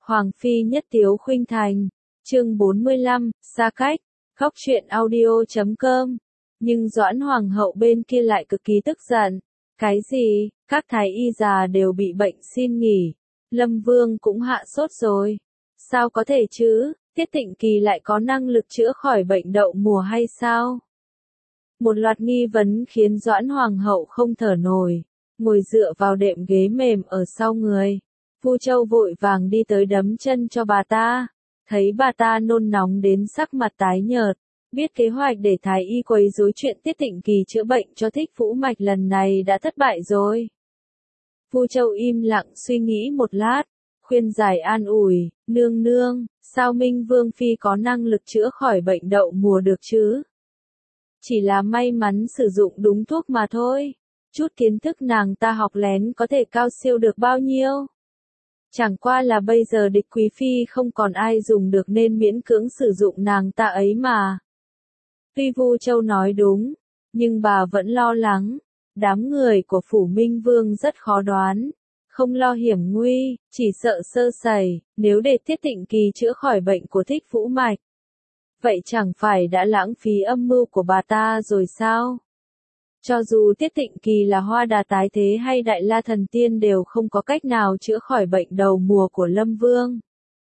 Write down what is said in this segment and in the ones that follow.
Hoàng phi nhất tiếu khuynh thành. Chương 45, xa cách. Khóc chuyện audio.com. Nhưng Doãn hoàng hậu bên kia lại cực kỳ tức giận. Cái gì, các thái y già đều bị bệnh xin nghỉ. Lâm Vương cũng hạ sốt rồi. Sao có thể chứ, Tiết Tịnh Kỳ lại có năng lực chữa khỏi bệnh đậu mùa hay sao? Một loạt nghi vấn khiến Doãn hoàng hậu không thở nổi, ngồi dựa vào đệm ghế mềm ở sau người. Vu Châu vội vàng đi tới đấm chân cho bà ta, thấy bà ta nôn nóng đến sắc mặt tái nhợt, biết kế hoạch để thái y quấy rối chuyện Tiết Tịnh Kỳ chữa bệnh cho Thích Vũ Mạch lần này đã thất bại rồi. Vu Châu im lặng suy nghĩ một lát, khuyên giải an ủi, nương nương, sao Minh Vương Phi có năng lực chữa khỏi bệnh đậu mùa được chứ? Chỉ là may mắn sử dụng đúng thuốc mà thôi. Chút kiến thức nàng ta học lén có thể cao siêu được bao nhiêu? Chẳng qua là bây giờ địch quý phi không còn ai dùng được nên miễn cưỡng sử dụng nàng ta ấy mà. Tuy Vu Châu nói đúng, nhưng bà vẫn lo lắng. Đám người của phủ Minh Vương rất khó đoán. Không lo hiểm nguy, chỉ sợ sơ sẩy, nếu để Tiết Tịnh Kỳ chữa khỏi bệnh của Thích Vũ Mạch. Vậy chẳng phải đã lãng phí âm mưu của bà ta rồi sao? Cho dù Tiết Tịnh Kỳ là Hoa Đà tái thế hay Đại La Thần Tiên đều không có cách nào chữa khỏi bệnh đầu mùa của Lâm Vương.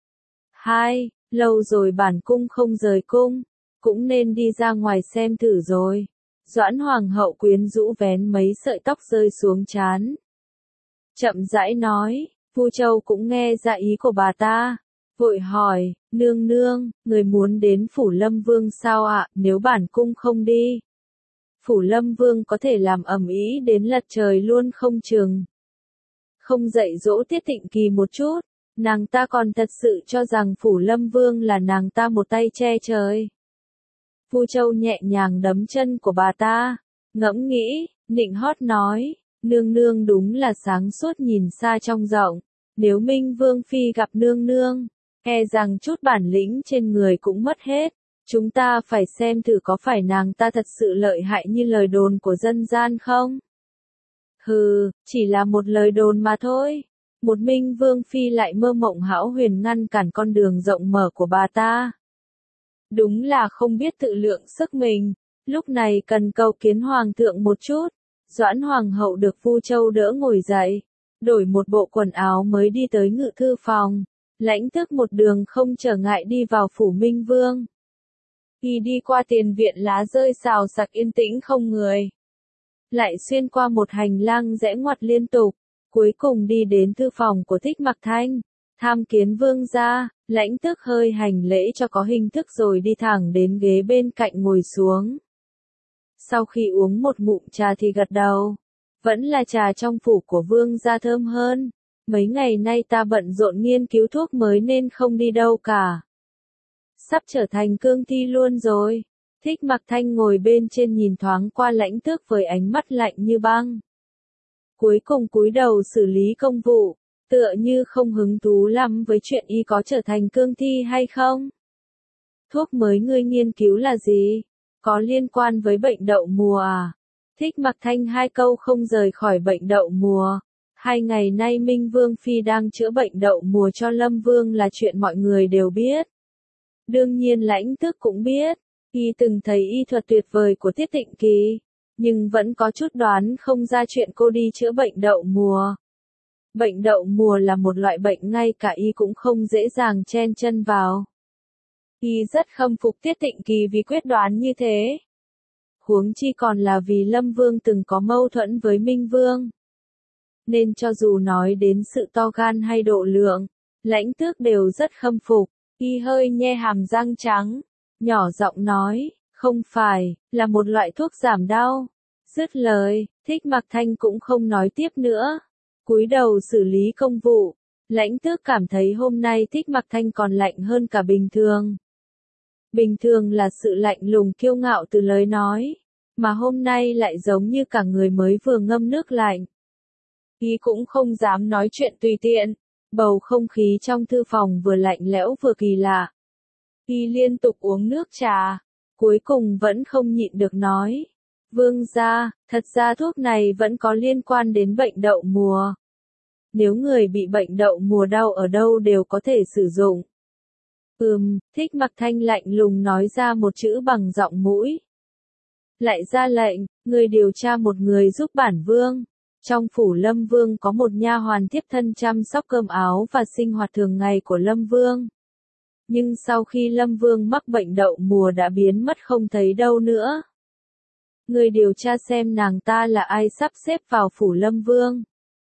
2. Lâu rồi bản cung không rời cung, cũng nên đi ra ngoài xem thử rồi. Doãn hoàng hậu quyến rũ vén mấy sợi tóc rơi xuống trán. Chậm rãi nói, Vu Châu cũng nghe ra ý của bà ta. Vội hỏi, nương nương, người muốn đến phủ Lâm Vương sao ạ? Nếu bản cung không đi, phủ Lâm Vương có thể làm ầm ĩ đến lật trời luôn không chừng. Không dạy dỗ Tiết Tịnh Kỳ một chút, nàng ta còn thật sự cho rằng phủ Lâm Vương là nàng ta một tay che trời. Vu Châu nhẹ nhàng đấm chân của bà ta, ngẫm nghĩ, nịnh hót nói, nương nương đúng là sáng suốt nhìn xa trông rộng, nếu Minh Vương Phi gặp nương nương, e rằng chút bản lĩnh trên người cũng mất hết. Chúng ta phải xem thử có phải nàng ta thật sự lợi hại như lời đồn của dân gian không? Hừ, chỉ là một lời đồn mà thôi. Một Minh Vương Phi lại mơ mộng hão huyền ngăn cản con đường rộng mở của bà ta. Đúng là không biết tự lượng sức mình, lúc này cần cầu kiến Hoàng thượng một chút. Doãn Hoàng hậu được Vu Châu đỡ ngồi dậy, đổi một bộ quần áo mới đi tới ngự thư phòng. Lãnh Tước một đường không trở ngại đi vào phủ Minh Vương. Khi đi qua tiền viện lá rơi xào xạc yên tĩnh không người. Lại xuyên qua một hành lang rẽ ngoặt liên tục, cuối cùng đi đến thư phòng của Thích Mặc Thanh. Tham kiến vương gia, Lãnh Tước hơi hành lễ cho có hình thức rồi đi thẳng đến ghế bên cạnh ngồi xuống. Sau khi uống một ngụm trà thì gật đầu. Vẫn là trà trong phủ của vương gia thơm hơn. Mấy ngày nay ta bận rộn nghiên cứu thuốc mới nên không đi đâu cả. Sắp trở thành cương thi luôn rồi. Thích Mặc Thanh ngồi bên trên nhìn thoáng qua Lãnh Tước với ánh mắt lạnh như băng. Cuối cùng cúi đầu xử lý công vụ, tựa như không hứng thú lắm với chuyện y có trở thành cương thi hay không. Thuốc mới ngươi nghiên cứu là gì? Có liên quan với bệnh đậu mùa à? Thích Mặc Thanh hai câu không rời khỏi bệnh đậu mùa. 2 ngày nay Minh Vương Phi đang chữa bệnh đậu mùa cho Lâm Vương là chuyện mọi người đều biết. Đương nhiên Lãnh Tước cũng biết, y từng thấy y thuật tuyệt vời của Tiết Tịnh Kỳ, nhưng vẫn có chút đoán không ra chuyện cô đi chữa bệnh đậu mùa. Bệnh đậu mùa là một loại bệnh ngay cả y cũng không dễ dàng chen chân vào. Y rất khâm phục Tiết Tịnh Kỳ vì quyết đoán như thế. Huống chi còn là vì Lâm Vương từng có mâu thuẫn với Minh Vương. Nên cho dù nói đến sự to gan hay độ lượng, Lãnh Tước đều rất khâm phục. Y hơi nhe hàm răng trắng, nhỏ giọng nói, không phải, là một loại thuốc giảm đau. Dứt lời, Thích Mặc Thanh cũng không nói tiếp nữa. Cúi đầu xử lý công vụ, Lãnh Tước cảm thấy hôm nay Thích Mặc Thanh còn lạnh hơn cả bình thường. Bình thường là sự lạnh lùng kiêu ngạo từ lời nói, mà hôm nay lại giống như cả người mới vừa ngâm nước lạnh. Y cũng không dám nói chuyện tùy tiện, bầu không khí trong thư phòng vừa lạnh lẽo vừa kỳ lạ. Y liên tục uống nước trà, cuối cùng vẫn không nhịn được nói. Vương gia, thật ra thuốc này vẫn có liên quan đến bệnh đậu mùa. nếu người bị bệnh đậu mùa đau ở đâu đều có thể sử dụng. Thích Mặc Thanh lạnh lùng nói ra một chữ bằng giọng mũi. Lại ra lệnh, người điều tra một người giúp bản vương. Trong phủ Lâm Vương có một nha hoàn tiếp thân chăm sóc cơm áo và sinh hoạt thường ngày của Lâm Vương. Nhưng sau khi Lâm Vương mắc bệnh đậu mùa đã biến mất không thấy đâu nữa. Người điều tra xem nàng ta là ai sắp xếp vào phủ Lâm Vương.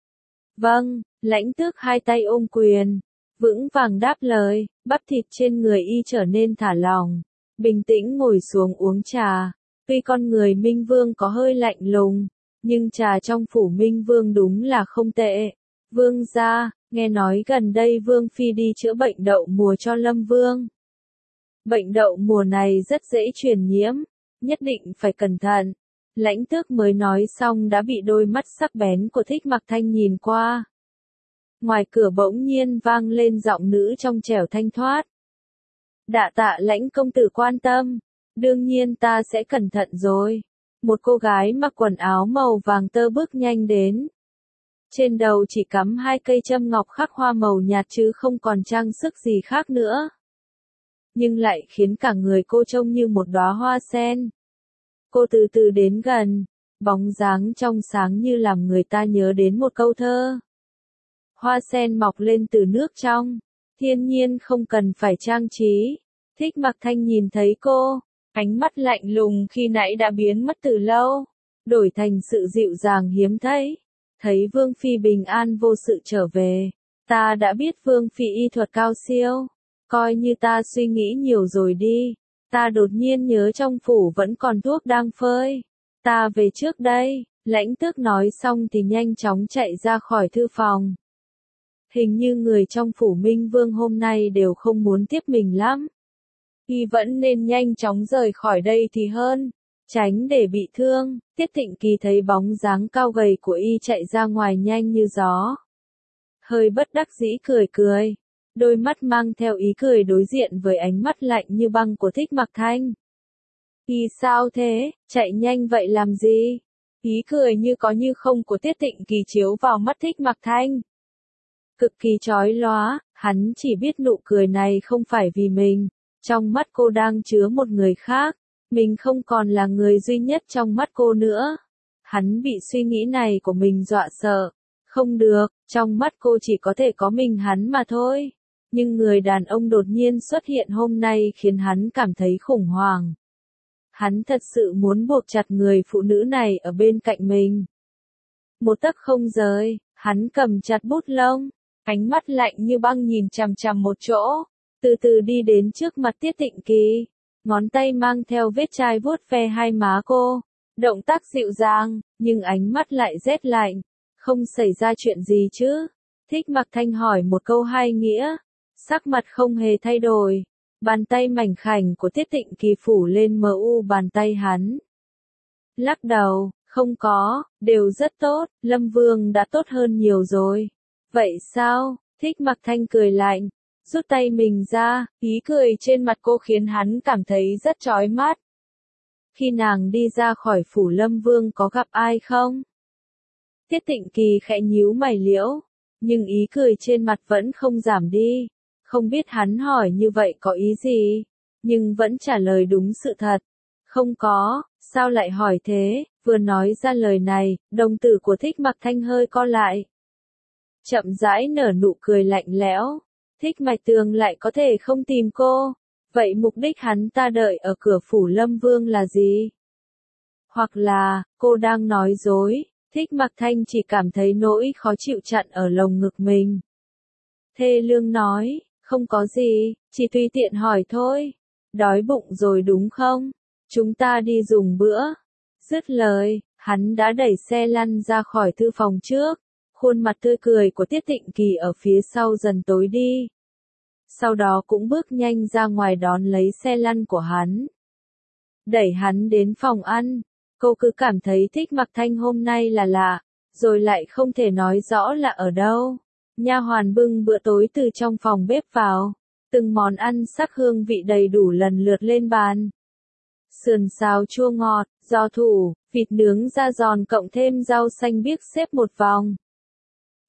Vâng, lãnh tước hai tay ôm quyền, vững vàng đáp lời, bắp thịt trên người y trở nên thả lỏng, bình tĩnh ngồi xuống uống trà. Tuy con người Minh Vương có hơi lạnh lùng, nhưng trà trong phủ Minh Vương đúng là không tệ. Vương gia, nghe nói gần đây Vương Phi đi chữa bệnh đậu mùa cho Lâm Vương. Bệnh đậu mùa này rất dễ truyền nhiễm, nhất định phải cẩn thận. Lãnh tước mới nói xong đã bị đôi mắt sắc bén của Thích Mặc Thanh nhìn qua. Ngoài cửa bỗng nhiên vang lên giọng nữ trong trẻo thanh thoát. Đa tạ lãnh công tử quan tâm, đương nhiên ta sẽ cẩn thận rồi. Một cô gái mặc quần áo màu vàng tơ bước nhanh đến. Trên đầu chỉ cắm 2 cây châm ngọc khắc hoa màu nhạt chứ không còn trang sức gì khác nữa. Nhưng lại khiến cả người cô trông như một đóa hoa sen. Cô từ từ đến gần, bóng dáng trong sáng như làm người ta nhớ đến một câu thơ. Hoa sen mọc lên từ nước trong, thiên nhiên không cần phải trang trí. Thích Mặc Thanh nhìn thấy cô, ánh mắt lạnh lùng khi nãy đã biến mất từ lâu, đổi thành sự dịu dàng hiếm thấy. Thấy Vương Phi bình an vô sự trở về, ta đã biết Vương Phi y thuật cao siêu, coi như ta suy nghĩ nhiều rồi đi. Ta đột nhiên nhớ trong phủ vẫn còn thuốc đang phơi. Ta về trước đây, lãnh tước nói xong thì nhanh chóng chạy ra khỏi thư phòng. Hình như người trong phủ Minh Vương hôm nay đều không muốn tiếp mình lắm. Y vẫn nên nhanh chóng rời khỏi đây thì hơn, tránh để bị thương. Tiết Thịnh Kỳ thấy bóng dáng cao gầy của y chạy ra ngoài nhanh như gió. Hơi bất đắc dĩ cười cười. Đôi mắt mang theo ý cười đối diện với ánh mắt lạnh như băng của Thích Mặc Thanh. Y sao thế, chạy nhanh vậy làm gì? Ý cười như có như không của Tiết Thịnh Kỳ chiếu vào mắt Thích Mặc Thanh. Cực kỳ chói lóa, hắn chỉ biết nụ cười này không phải vì mình. Trong mắt cô đang chứa một người khác. Mình không còn là người duy nhất trong mắt cô nữa. Hắn bị suy nghĩ này của mình dọa sợ. Không được, trong mắt cô chỉ có thể có mình hắn mà thôi. Nhưng người đàn ông đột nhiên xuất hiện hôm nay khiến hắn cảm thấy khủng hoảng. Hắn thật sự muốn buộc chặt người phụ nữ này ở bên cạnh mình. Một tấc không rời, hắn cầm chặt bút lông, ánh mắt lạnh như băng nhìn chằm chằm một chỗ, từ từ đi đến trước mặt Tiết Thịnh Kỳ, ngón tay mang theo vết chai vuốt ve hai má cô, động tác dịu dàng, nhưng ánh mắt lại rét lạnh. Không xảy ra chuyện gì chứ? Thích Mặc Thanh hỏi một câu hai nghĩa. Sắc mặt không hề thay đổi, bàn tay mảnh khảnh của Tiết Thịnh Kỳ phủ lên mờ u bàn tay hắn. Lắc đầu, không có, đều rất tốt, Lâm Vương đã tốt hơn nhiều rồi. Vậy sao? Thích Mặc Thanh cười lạnh, rút tay mình ra, ý cười trên mặt cô khiến hắn cảm thấy rất chói mắt. Khi nàng đi ra khỏi phủ Lâm Vương có gặp ai không? Tiết Thịnh Kỳ khẽ nhíu mày liễu, nhưng ý cười trên mặt vẫn không giảm đi. Không biết hắn hỏi như vậy có ý gì, nhưng vẫn trả lời đúng sự thật. Không có, sao lại hỏi thế? Vừa nói ra lời này, đồng tử của Thích Mặc Thanh hơi co lại. Chậm rãi nở nụ cười lạnh lẽo. Thích Mạch Tường lại có thể không tìm cô. Vậy mục đích hắn ta đợi ở cửa phủ Lâm Vương là gì? Hoặc là, cô đang nói dối. Thích Mặc Thanh chỉ cảm thấy nỗi khó chịu chặn ở lồng ngực mình. Thê lương nói, không có gì, chỉ tùy tiện hỏi thôi. Đói bụng rồi đúng không? Chúng ta đi dùng bữa. Dứt lời, hắn đã đẩy xe lăn ra khỏi thư phòng trước. Khuôn mặt tươi cười của Tiết Thịnh Kỳ ở phía sau dần tối đi. Sau đó cũng bước nhanh ra ngoài đón lấy xe lăn của hắn. Đẩy hắn đến phòng ăn. Cô cứ cảm thấy Thích Mặc Thanh hôm nay là lạ, rồi lại không thể nói rõ là ở đâu. Nha hoàn bưng bữa tối từ trong phòng bếp vào, từng món ăn sắc hương vị đầy đủ lần lượt lên bàn. Sườn xào chua ngọt, giò thủ, vịt nướng da giòn cộng thêm rau xanh biếc xếp một vòng.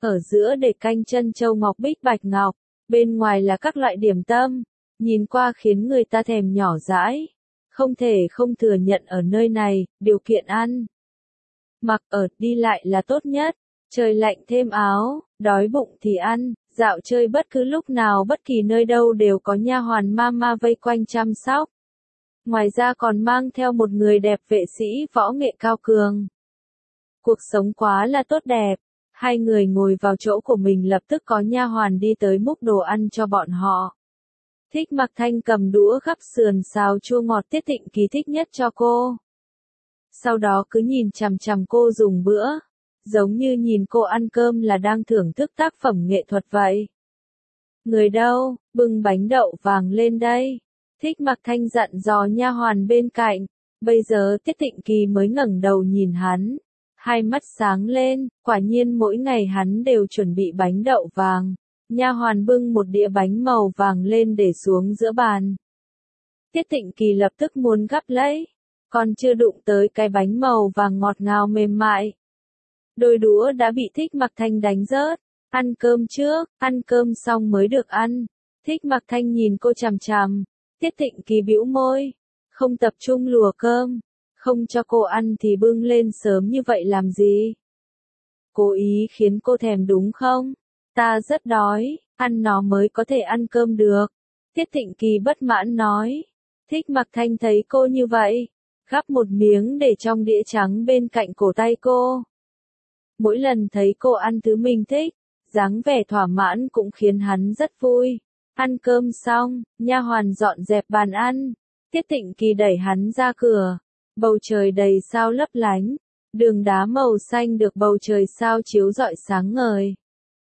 ở giữa để canh chân châu ngọc bích bạch ngọc, bên ngoài là các loại điểm tâm, nhìn qua khiến người ta thèm nhỏ dãi. Không thể không thừa nhận ở nơi này, điều kiện ăn mặc ở đi lại là tốt nhất, trời lạnh thêm áo, đói bụng thì ăn, dạo chơi bất cứ lúc nào bất kỳ nơi đâu đều có nha hoàn mama vây quanh chăm sóc. Ngoài ra còn mang theo một người đẹp vệ sĩ võ nghệ cao cường. Cuộc sống quá là tốt đẹp. Hai người ngồi vào chỗ của mình lập tức có nha hoàn đi tới múc đồ ăn cho bọn họ. Thích Mặc Thanh cầm đũa gắp sườn xào chua ngọt Tiết Thịnh Kỳ thích nhất cho cô. Sau đó cứ nhìn chằm chằm cô dùng bữa, giống như nhìn cô ăn cơm là đang thưởng thức tác phẩm nghệ thuật vậy. Người đâu, bưng bánh đậu vàng lên đây. Thích Mặc Thanh dặn dò nha hoàn bên cạnh. Bây giờ Tiết Thịnh Kỳ mới ngẩng đầu nhìn hắn. Hai mắt sáng lên, quả nhiên mỗi ngày hắn đều chuẩn bị bánh đậu vàng. Nha hoàn bưng một đĩa bánh màu vàng lên để xuống giữa bàn. Tiết Thịnh Kỳ lập tức muốn gắp lấy, còn chưa đụng tới cái bánh màu vàng ngọt ngào mềm mại. Đôi đũa đã bị Thích Mặc Thanh đánh rớt. Ăn cơm trước, ăn cơm xong mới được ăn. Thích Mặc Thanh nhìn cô chằm chằm. Tiết Thịnh Kỳ bĩu môi, không tập trung lùa cơm. Không cho cô ăn thì bưng lên sớm như vậy làm gì? Cố ý khiến cô thèm đúng không? Ta rất đói, ăn nó mới có thể ăn cơm được. Tiết Thịnh Kỳ bất mãn nói. Thích Mặc Thanh thấy cô như vậy, gắp một miếng để trong đĩa trắng bên cạnh cổ tay cô. Mỗi lần thấy cô ăn thứ mình thích, dáng vẻ thỏa mãn cũng khiến hắn rất vui. Ăn cơm xong, nha hoàn dọn dẹp bàn ăn. Tiết Thịnh Kỳ đẩy hắn ra cửa. Bầu trời đầy sao lấp lánh, đường đá màu xanh được bầu trời sao chiếu rọi sáng ngời.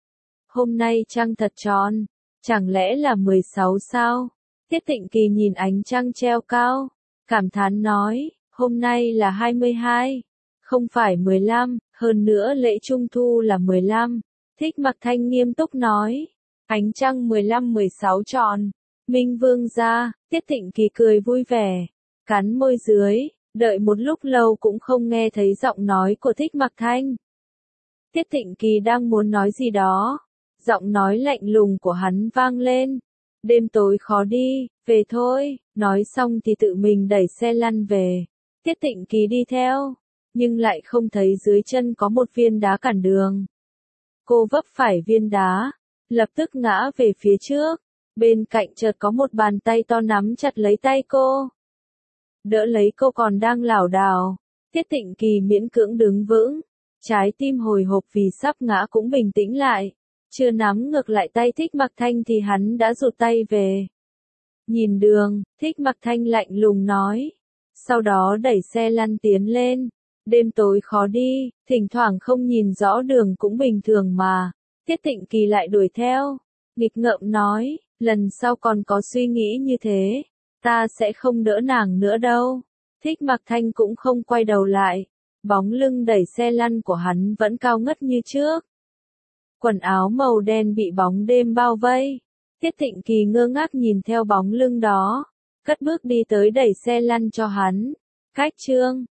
Hôm nay trăng thật tròn, chẳng lẽ là 16 sao? Tiết Thịnh Kỳ nhìn ánh trăng treo cao, cảm thán nói, hôm nay là 22, không phải 15, hơn nữa lễ Trung Thu là 15. Thích Mặc Thanh nghiêm túc nói, ánh trăng 15-16 tròn, Minh Vương ra. Tiết Thịnh Kỳ cười vui vẻ, cắn môi dưới. Đợi một lúc lâu cũng không nghe thấy giọng nói của Thích Mặc Thanh. Tiết Thịnh Kỳ đang muốn nói gì đó. Giọng nói lạnh lùng của hắn vang lên. Đêm tối khó đi, về thôi. Nói xong thì tự mình đẩy xe lăn về. Tiết Thịnh Kỳ đi theo, nhưng lại không thấy dưới chân có một viên đá cản đường. Cô vấp phải viên đá, lập tức ngã về phía trước. Bên cạnh chợt có một bàn tay to nắm chặt lấy tay cô. Đỡ lấy cô còn đang lảo đảo. Tiết Thịnh Kỳ miễn cưỡng đứng vững. Trái tim hồi hộp vì sắp ngã cũng bình tĩnh lại. Chưa nắm ngược lại tay Thích Mặc Thanh thì hắn đã rụt tay về. Nhìn đường, Thích Mặc Thanh lạnh lùng nói. Sau đó đẩy xe lăn tiến lên. Đêm tối khó đi, thỉnh thoảng không nhìn rõ đường cũng bình thường mà. Tiết Thịnh Kỳ lại đuổi theo. Nghịch ngợm nói, lần sau còn có suy nghĩ như thế. Ta sẽ không đỡ nàng nữa đâu. Thích Mặc Thanh cũng không quay đầu lại. Bóng lưng đẩy xe lăn của hắn vẫn cao ngất như trước. Quần áo màu đen bị bóng đêm bao vây. Tiết Thịnh Kỳ ngơ ngác nhìn theo bóng lưng đó. Cất bước đi tới đẩy xe lăn cho hắn. Cách chương